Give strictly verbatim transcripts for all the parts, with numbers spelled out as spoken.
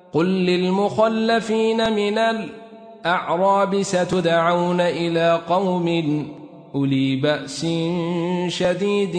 قل للمخلفين من الأعراب ستدعون إلى قوم أولي بأس شديد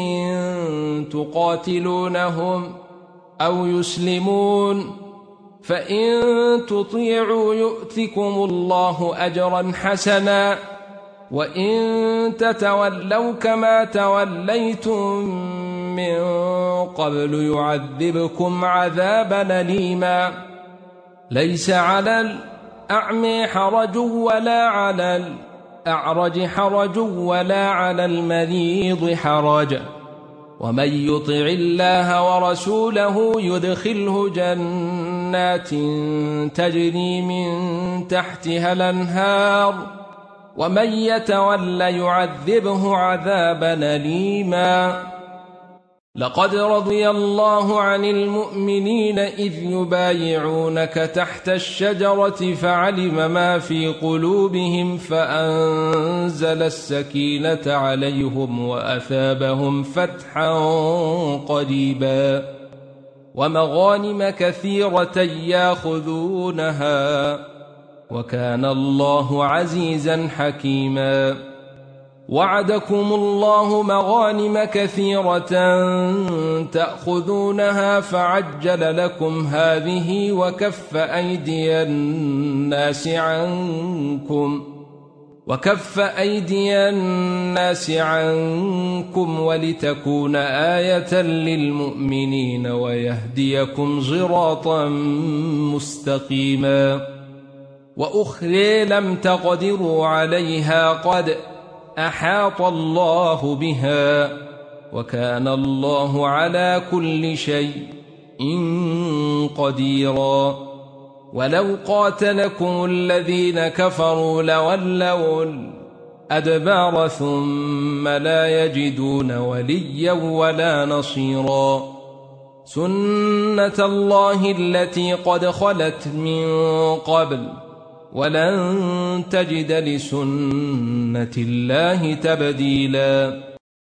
تقاتلونهم أو يسلمون، فإن تطيعوا يؤتكم الله أجرا حسنا، وإن تتولوا كما توليتم من قبل يعذبكم عذابا أليما. ليس على الأعمى حرج ولا على الأعرج حرج ولا على المريض حرج، ومن يطع الله ورسوله يدخله جنات تجري من تحتها الأنهار، ومن يتول يعذبه عذابا أليما. لقد رضي الله عن المؤمنين إذ يبايعونك تحت الشجرة فعلم ما في قلوبهم فأنزل السكينة عليهم وأثابهم فتحا قريبا ومغانم كثيرة ياخذونها، وكان الله عزيزا حكيما. وعدكم الله مغانم كثيرة تأخذونها فعجل لكم هذه وكف أيدي الناس عنكم وكف أيدي الناس عنكم ولتكون آية للمؤمنين ويهديكم صراطا مستقيما. وأخرى لم تقدروا عليها قد أحاط الله بها، وكان الله على كل شيء قديرا. ولو قاتلكم الذين كفروا لولوا الأدبار ثم لا يجدون وليا ولا نصيرا. سنة الله التي قد خلت من قبل ولن تجد لسنة الله تبديلا.